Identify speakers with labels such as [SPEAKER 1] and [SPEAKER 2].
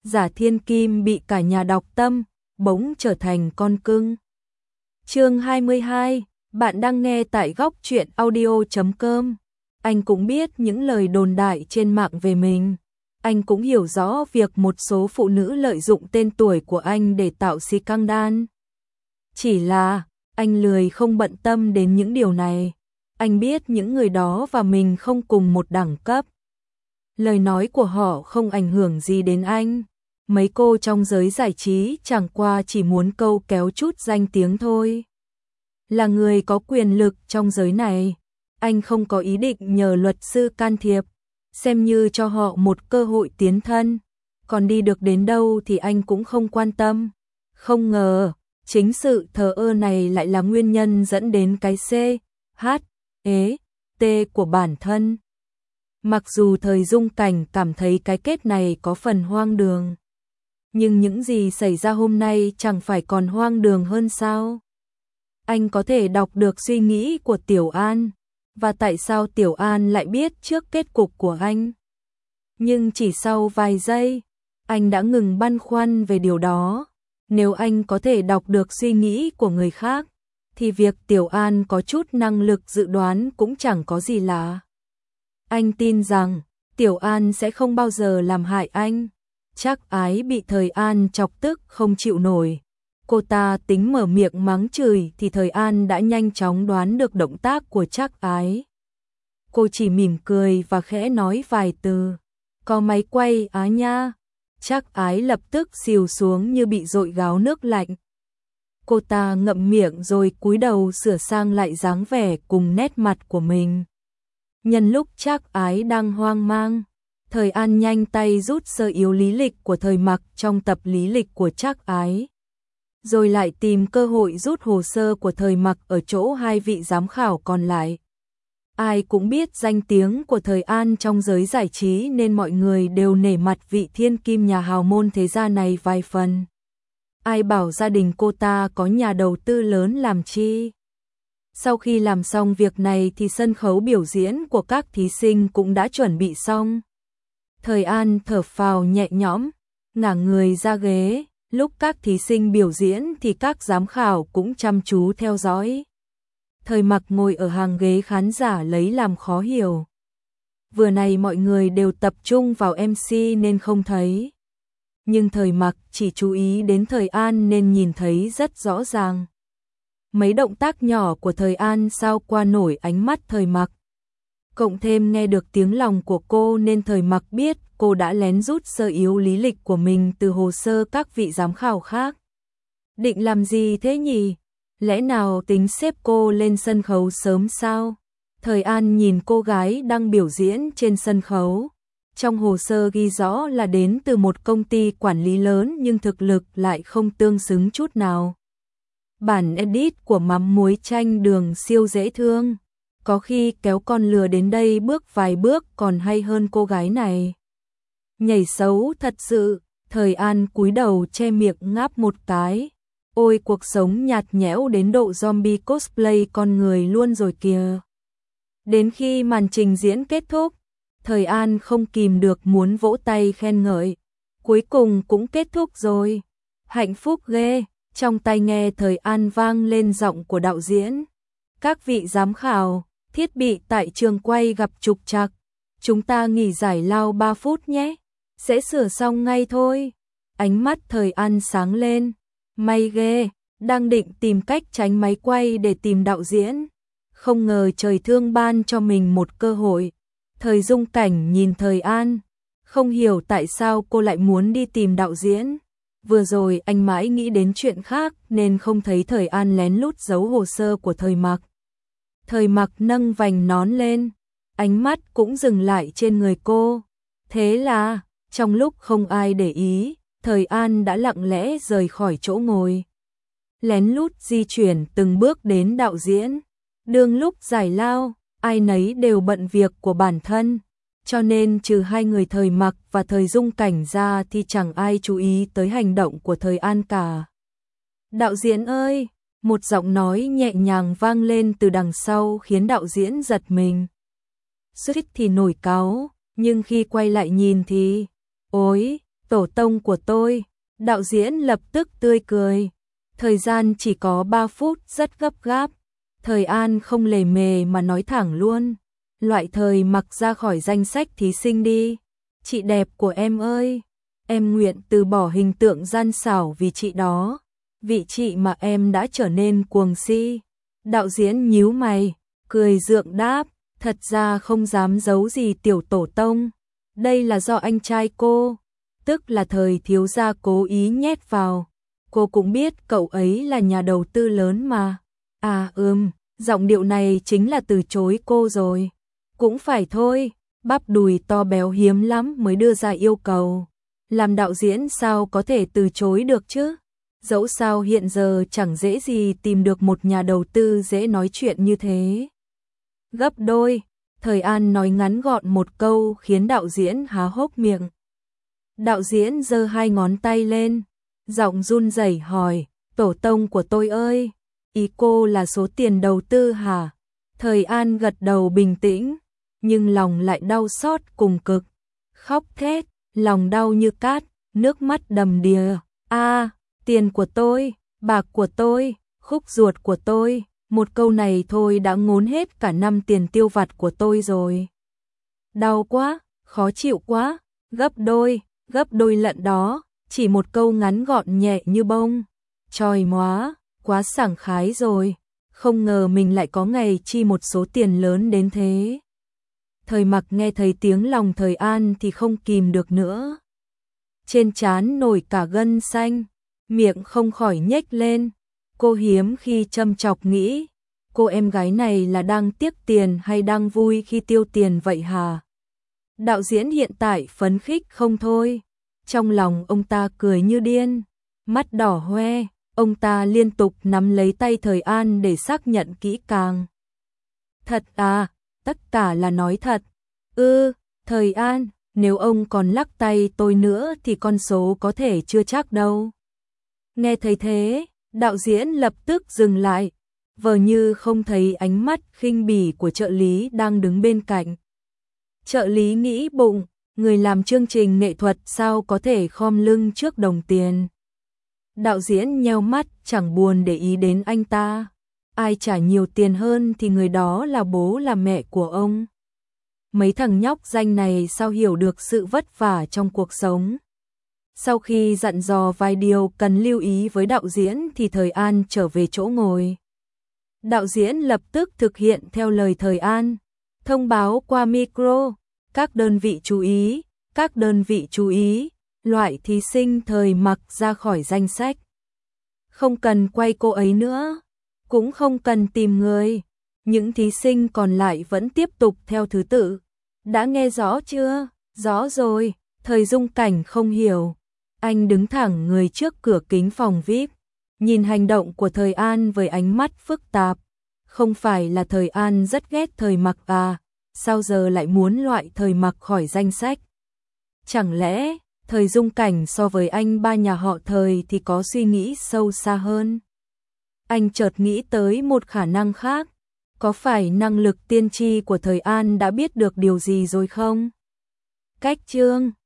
[SPEAKER 1] Giả Thiên Kim bị cả nhà đọc tâm, bỗng trở thành con cưng. Chương 22, bạn đang nghe tại góc truyện audio.com. Anh cũng biết những lời đồn đại trên mạng về mình. Anh cũng hiểu rõ việc một số phụ nữ lợi dụng tên tuổi của anh để tạo scandal. Chỉ là, anh lười không bận tâm đến những điều này. Anh biết những người đó và mình không cùng một đẳng cấp. Lời nói của họ không ảnh hưởng gì đến anh. Mấy cô trong giới giải trí chẳng qua chỉ muốn câu kéo chút danh tiếng thôi. Là người có quyền lực trong giới này, anh không có ý định nhờ luật sư can thiệp, xem như cho họ một cơ hội tiến thân. Còn đi được đến đâu thì anh cũng không quan tâm. Không ngờ, chính sự thờ ơ này lại là nguyên nhân dẫn đến cái T của bản thân. Mặc dù thời Dung Cảnh cảm thấy cái kết này có phần hoang đường, nhưng những gì xảy ra hôm nay chẳng phải còn hoang đường hơn sao? Anh có thể đọc được suy nghĩ của Tiểu An, và tại sao Tiểu An lại biết trước kết cục của anh. Nhưng chỉ sau vài giây, anh đã ngừng băn khoăn về điều đó. Nếu anh có thể đọc được suy nghĩ của người khác, thì việc Tiểu An có chút năng lực dự đoán cũng chẳng có gì lạ. Anh tin rằng, Tiểu An sẽ không bao giờ làm hại anh. Trác Ái bị Thời An chọc tức không chịu nổi. Cô ta tính mở miệng mắng chửi thì Thời An đã nhanh chóng đoán được động tác của Trác Ái. Cô chỉ mỉm cười và khẽ nói vài từ. Có máy quay á nha. Trác Ái lập tức xìu xuống như bị dội gáo nước lạnh. Cô ta ngậm miệng rồi cúi đầu sửa sang lại dáng vẻ cùng nét mặt của mình. Nhân lúc Trác Ái đang hoang mang, Thời An nhanh tay rút sơ yếu lý lịch của Thời Mặc trong tập lý lịch của Trác Ái. Rồi lại tìm cơ hội rút hồ sơ của Thời Mặc ở chỗ hai vị giám khảo còn lại. Ai cũng biết danh tiếng của Thời An trong giới giải trí nên mọi người đều nể mặt vị thiên kim nhà hào môn thế gia này vài phần. Ai bảo gia đình cô ta có nhà đầu tư lớn làm chi. Sau khi làm xong việc này thì sân khấu biểu diễn của các thí sinh cũng đã chuẩn bị xong. Thời An thở phào nhẹ nhõm, ngả người ra ghế. Lúc các thí sinh biểu diễn thì các giám khảo cũng chăm chú theo dõi. Thời Mặc ngồi ở hàng ghế khán giả lấy làm khó hiểu. Vừa này mọi người đều tập trung vào MC nên không thấy. Nhưng Thời Mặc chỉ chú ý đến Thời An nên nhìn thấy rất rõ ràng. Mấy động tác nhỏ của Thời An sao qua nổi ánh mắt Thời Mặc. Cộng thêm nghe được tiếng lòng của cô nên Thời Mặc biết cô đã lén rút sơ yếu lý lịch của mình từ hồ sơ các vị giám khảo khác. Định làm gì thế nhỉ? Lẽ nào tính xếp cô lên sân khấu sớm sao? Thời An nhìn cô gái đang biểu diễn trên sân khấu. Trong hồ sơ ghi rõ là đến từ một công ty quản lý lớn nhưng thực lực lại không tương xứng chút nào. Bản edit của mắm muối chanh đường siêu dễ thương. Có khi kéo con lừa đến đây bước vài bước còn hay hơn cô gái này. Nhảy xấu thật sự, Thời An cúi đầu che miệng ngáp một cái. Ôi cuộc sống nhạt nhẽo đến độ zombie cosplay con người luôn rồi kìa. Đến khi màn trình diễn kết thúc, Thời An không kìm được muốn vỗ tay khen ngợi. Cuối cùng cũng kết thúc rồi. Hạnh phúc ghê, trong tai nghe Thời An vang lên giọng của đạo diễn. Các vị giám khảo, thiết bị tại trường quay gặp trục trặc. Chúng ta nghỉ giải lao 3 phút nhé. Sẽ sửa xong ngay thôi. Ánh mắt Thời An sáng lên. May ghê, đang định tìm cách tránh máy quay để tìm đạo diễn. Không ngờ trời thương ban cho mình một cơ hội. Thời Dung Cảnh nhìn Thời An. Không hiểu tại sao cô lại muốn đi tìm đạo diễn. Vừa rồi anh mãi nghĩ đến chuyện khác nên không thấy Thời An lén lút giấu hồ sơ của Thời Mặc. Thời Mặc nâng vành nón lên. Ánh mắt cũng dừng lại trên người cô. Thế là, trong lúc không ai để ý, Thời An đã lặng lẽ rời khỏi chỗ ngồi. Lén lút di chuyển từng bước đến đạo diễn. Đương lúc giải lao, ai nấy đều bận việc của bản thân. Cho nên trừ hai người Thời Mặc và Thời Dung Cảnh ra thì chẳng ai chú ý tới hành động của Thời An cả. Đạo diễn ơi! Một giọng nói nhẹ nhàng vang lên từ đằng sau khiến đạo diễn giật mình. Suýt thì nổi cáu, nhưng khi quay lại nhìn thì... Ôi, tổ tông của tôi. Đạo diễn lập tức tươi cười. Thời gian chỉ có 3 phút, rất gấp gáp. Thời An không lề mề mà nói thẳng luôn. Loại Thời Mặc ra khỏi danh sách thí sinh đi. Chị đẹp của em ơi, em nguyện từ bỏ hình tượng gian xảo vì chị đó. Vị chị mà em đã trở nên cuồng si. Đạo diễn nhíu mày, cười gượng đáp, thật ra không dám giấu gì tiểu tổ tông. Đây là do anh trai cô, tức là Thời thiếu gia cố ý nhét vào. Cô cũng biết cậu ấy là nhà đầu tư lớn mà. À giọng điệu này chính là từ chối cô rồi. Cũng phải thôi, bắp đùi to béo hiếm lắm mới đưa ra yêu cầu. Làm đạo diễn sao có thể từ chối được chứ? Dẫu sao hiện giờ chẳng dễ gì tìm được một nhà đầu tư dễ nói chuyện như thế. Gấp đôi, Thời An nói ngắn gọn một câu khiến đạo diễn há hốc miệng. Đạo diễn giơ 2 ngón tay lên, giọng run rẩy hỏi, tổ tông của tôi ơi, ý cô là số tiền đầu tư hả? Thời An gật đầu bình tĩnh, nhưng lòng lại đau xót cùng cực. Khóc thét, lòng đau như cát, nước mắt đầm đìa. Tiền của tôi, bạc của tôi, khúc ruột của tôi, một câu này thôi đã ngốn hết cả năm tiền tiêu vặt của tôi rồi. Đau quá, khó chịu quá, gấp đôi lận đó, chỉ một câu ngắn gọn nhẹ như bông. Choi móa, quá sảng khái rồi, không ngờ mình lại có ngày chi một số tiền lớn đến thế. Thời Mặc nghe thấy tiếng lòng Thời An thì không kìm được nữa. Trên trán nổi cả gân xanh, miệng không khỏi nhếch lên. Cô hiếm khi châm chọc nghĩ, cô em gái này là đang tiếc tiền hay đang vui khi tiêu tiền vậy hả? Đạo diễn hiện tại phấn khích không thôi. Trong lòng ông ta cười như điên, mắt đỏ hoe, ông ta liên tục nắm lấy tay Thời An để xác nhận kỹ càng. Thật à, tất cả là nói thật. Thời An, nếu ông còn lắc tay tôi nữa thì con số có thể chưa chắc đâu. Nghe thấy thế, đạo diễn lập tức dừng lại, vờ như không thấy ánh mắt khinh bỉ của trợ lý đang đứng bên cạnh. Trợ lý nghĩ bụng, người làm chương trình nghệ thuật sao có thể khom lưng trước đồng tiền. Đạo diễn nheo mắt chẳng buồn để ý đến anh ta. Ai trả nhiều tiền hơn thì người đó là bố là mẹ của ông. Mấy thằng nhóc danh này sao hiểu được sự vất vả trong cuộc sống. Sau khi dặn dò vài điều cần lưu ý với đạo diễn thì Thời An trở về chỗ ngồi. Đạo diễn lập tức thực hiện theo lời Thời An, thông báo qua micro, các đơn vị chú ý, loại thí sinh Thời Mặc ra khỏi danh sách. Không cần quay cô ấy nữa, cũng không cần tìm người, những thí sinh còn lại vẫn tiếp tục theo thứ tự. Đã nghe rõ chưa? Rõ rồi, Thời Dung Cảnh không hiểu. Anh đứng thẳng người trước cửa kính phòng VIP, nhìn hành động của Thời An với ánh mắt phức tạp. Không phải là Thời An rất ghét Thời Mặc à, sao giờ lại muốn loại Thời Mặc khỏi danh sách? Chẳng lẽ Thời Dung Cảnh so với anh ba nhà họ Thời thì có suy nghĩ sâu xa hơn? Anh chợt nghĩ tới một khả năng khác, có phải năng lực tiên tri của Thời An đã biết được điều gì rồi không? Cách chương